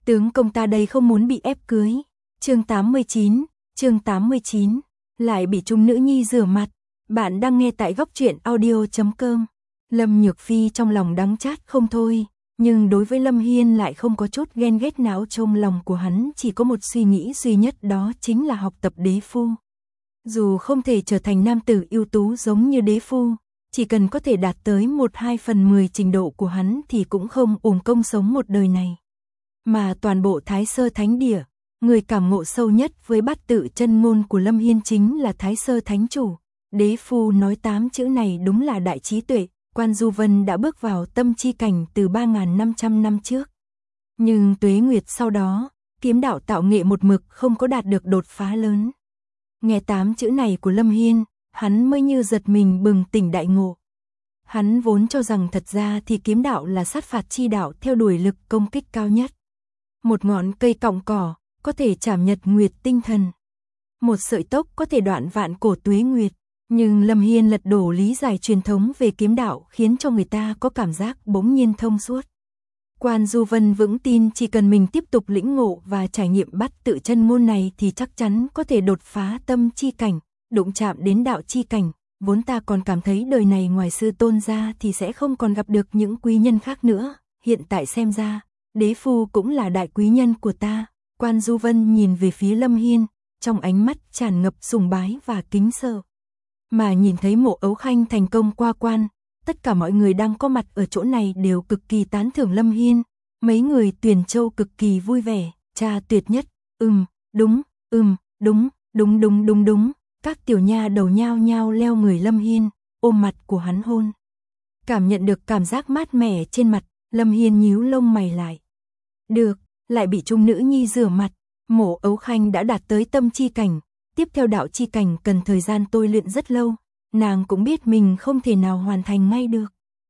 Tướng công ta đây không muốn bị ép cưới. Chương 89, lại bị chúng nữ nhi rửa mặt. Bạn đang nghe tại góc truyện audio.com. Lâm Nhược Phi trong lòng đắng chát không thôi, nhưng đối với Lâm Hiên lại không có chút ghen ghét nào, trong lòng của hắn chỉ có một suy nghĩ duy nhất, đó chính là học tập đế phu. Dù không thể trở thành nam tử ưu tú giống như đế phu, chỉ cần có thể đạt tới 1/2/10 trình độ của hắn thì cũng không uổng công sống một đời này. Mà toàn bộ Thái Sơ Thánh Địa, người cảm ngộ sâu nhất với bát tự chân ngôn của Lâm Hiên chính là Thái Sơ Thánh Chủ. Đế phu nói 8 chữ này đúng là đại trí tuệ. Quan Du Vân đã bước vào tâm chi cảnh từ 3.500 năm trước. Nhưng tuế nguyệt sau đó, kiếm đạo tạo nghệ một mực không có đạt được đột phá lớn. Nghe 8 chữ này của Lâm Hiên, hắn mới như giật mình bừng tỉnh đại ngộ. Hắn vốn cho rằng thật ra thì kiếm đạo là sát phạt chi đạo, theo đuổi lực công kích cao nhất. Một ngọn cây cọng cỏ có thể chảm nhật nguyệt tinh thần. Một sợi tóc có thể đoạn vạn cổ tuế nguyệt. Nhưng Lâm Hiên lật đổ lý giải truyền thống về kiếm đạo, khiến cho người ta có cảm giác bỗng nhiên thông suốt. Quan Du Vân vững tin chỉ cần mình tiếp tục lĩnh ngộ và trải nghiệm bát tự chân ngôn này thì chắc chắn có thể đột phá tâm chi cảnh, đụng chạm đến đạo chi cảnh. Vốn ta còn cảm thấy đời này ngoài sư tôn ra thì sẽ không còn gặp được những quý nhân khác nữa. Hiện tại xem ra, đế phu cũng là đại quý nhân của ta. Quan Du Vân nhìn về phía Lâm Hiên, trong ánh mắt tràn ngập sùng bái và kính sợ. Mà nhìn thấy Mộ Ấu Khanh thành công qua quan, tất cả mọi người đang có mặt ở chỗ này đều cực kỳ tán thưởng Lâm Hiên. Mấy người Tuyền Châu cực kỳ vui vẻ, cha tuyệt nhất, đúng. Các tiểu nha đầu nhao nhao leo người Lâm Hiên, ôm mặt của hắn hôn. Cảm nhận được cảm giác mát mẻ trên mặt, Lâm Hiên nhíu lông mày lại. Được, lại bị trung nữ nhi rửa mặt. Mộ Ấu Khanh đã đạt tới tâm chi cảnh. Tiếp theo đạo chi cảnh cần thời gian tôi luyện rất lâu, nàng cũng biết mình không thể nào hoàn thành ngay được.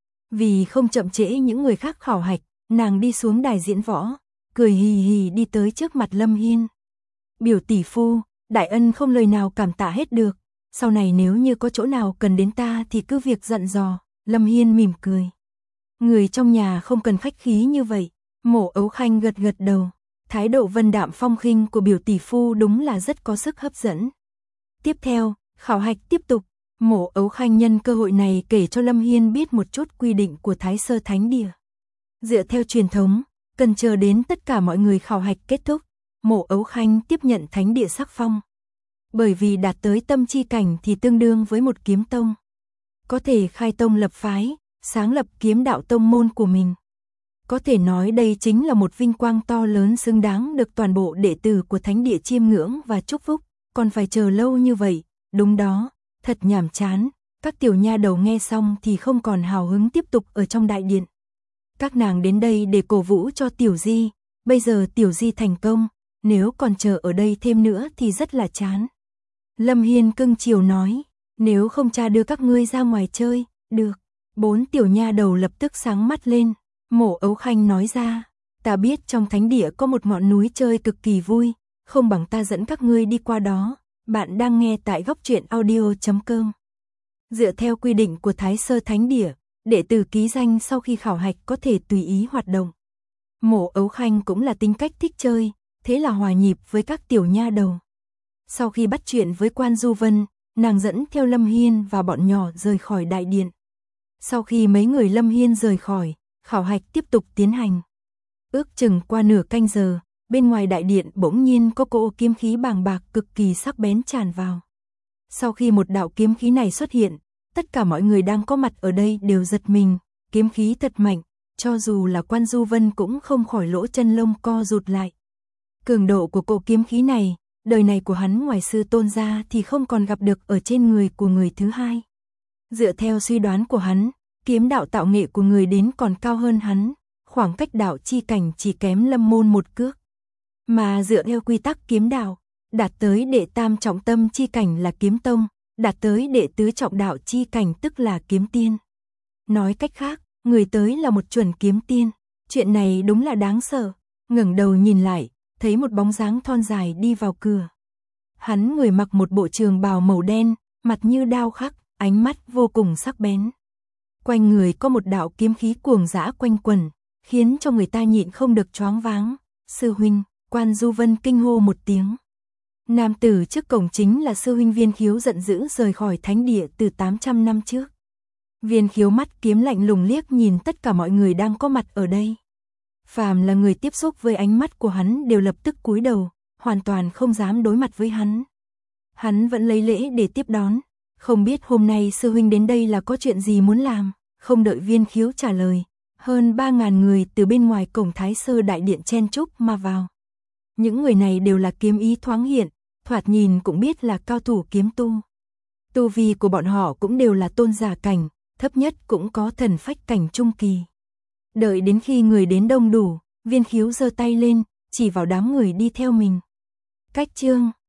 Vì không chậm trễ những người khác khảo hạch, nàng đi xuống đài diễn võ, cười hì hì đi tới trước mặt Lâm Hiên. Biểu tỷ phu, đại ân không lời nào cảm tạ hết được, sau này nếu như có chỗ nào cần đến ta thì cứ việc dặn dò. Lâm Hiên mỉm cười. Người trong nhà không cần khách khí như vậy. Mộ Ấu Khanh gật gật đầu. Thái độ vân đạm phong khinh của biểu tỷ phu đúng là rất có sức hấp dẫn. Tiếp theo, khảo hạch tiếp tục. Mộ Ấu Khanh nhân cơ hội này kể cho Lâm Hiên biết một chút quy định của Thái Sơ Thánh Địa. Dựa theo truyền thống, cần chờ đến tất cả mọi người khảo hạch kết thúc, Mộ Ấu Khanh tiếp nhận Thánh Địa sắc phong. Bởi vì đạt tới tâm chi cảnh thì tương đương với một kiếm tông. Có thể khai tông lập phái, sáng lập kiếm đạo tông môn của mình. Có thể nói đây chính là một vinh quang to lớn, xứng đáng được toàn bộ đệ tử của Thánh Địa chiêm ngưỡng và chúc phúc. Còn phải chờ lâu như vậy, đúng đó, thật nhàm chán. Các tiểu nha đầu nghe xong thì không còn hào hứng tiếp tục ở trong đại điện. Các nàng đến đây để cổ vũ cho Tiểu Di. Bây giờ Tiểu Di thành công, nếu còn chờ ở đây thêm nữa thì rất là chán. Lâm Hiên cưng chiều nói, nếu không cha đưa các ngươi ra ngoài chơi. Được. 4 tiểu nha đầu lập tức sáng mắt lên. Mộ Ấu Khanh nói ra, ta biết trong Thánh Địa có một ngọn núi chơi cực kỳ vui, không bằng ta dẫn các ngươi đi qua đó. Bạn đang nghe tại góc truyện audio.com. Dựa theo quy định của Thái Sơ Thánh Địa, đệ tử ký danh sau khi khảo hạch có thể tùy ý hoạt động. Mộ Ấu Khanh cũng là tính cách thích chơi, thế là hòa nhịp với các tiểu nha đầu. Sau khi bắt chuyện với Quan Du Vân, nàng dẫn theo Lâm Hiên và bọn nhỏ rời khỏi đại điện. Sau khi mấy người Lâm Hiên rời khỏi, khảo hạch tiếp tục tiến hành. Ước chừng qua nửa canh giờ, bên ngoài đại điện bỗng nhiên có cỗ kiếm khí bàng bạc cực kỳ sắc bén tràn vào. Sau khi một đạo kiếm khí này xuất hiện, tất cả mọi người đang có mặt ở đây đều giật mình, kiếm khí thật mạnh, cho dù là Quan Du Vân cũng không khỏi lỗ chân lông co rụt lại. Cường độ của cỗ kiếm khí này, đời này của hắn ngoài sư tôn ra thì không còn gặp được ở trên người của người thứ hai. Dựa theo suy đoán của hắn, kiếm đạo tạo nghệ của người đến còn cao hơn hắn, khoảng cách đạo chi cảnh chỉ kém Lâm môn một cước. Mà dựa theo quy tắc kiếm đạo, đạt tới đệ tam trọng tâm chi cảnh là kiếm tông, đạt tới đệ tứ trọng đạo chi cảnh tức là kiếm tiên. Nói cách khác, người tới là một chuẩn kiếm tiên. Chuyện này đúng là đáng sợ. Ngẩng đầu nhìn lại, thấy một bóng dáng thon dài đi vào cửa. Hắn người mặc một bộ trường bào màu đen, mặt như đao khắc, ánh mắt vô cùng sắc bén. Quanh người có một đạo kiếm khí cuồng dã quanh quẩn, khiến cho người ta nhịn không được choáng váng. Sư huynh, Quan Du Vân kinh hô một tiếng. Nam tử trước cổng chính là sư huynh Viên Khiếu giận dữ rời khỏi thánh địa từ 800 năm trước. Viên Khiếu mắt kiếm lạnh lùng liếc nhìn tất cả mọi người đang có mặt ở đây. Phàm là người tiếp xúc với ánh mắt của hắn đều lập tức cúi đầu, hoàn toàn không dám đối mặt với hắn. Hắn vẫn lấy lễ để tiếp đón, không biết hôm nay sư huynh đến đây là có chuyện gì muốn làm, không đợi Viên Khiếu trả lời. Hơn 3.000 người từ bên ngoài cổng Thái Sơ Đại Điện chen chúc mà vào. Những người này đều là kiếm ý thoáng hiện, thoạt nhìn cũng biết là cao thủ kiếm tu. Tu vi của bọn họ cũng đều là tôn giả cảnh, thấp nhất cũng có thần phách cảnh trung kỳ. Đợi đến khi người đến đông đủ, Viên Khiếu giơ tay lên, chỉ vào đám người đi theo mình. Cách chương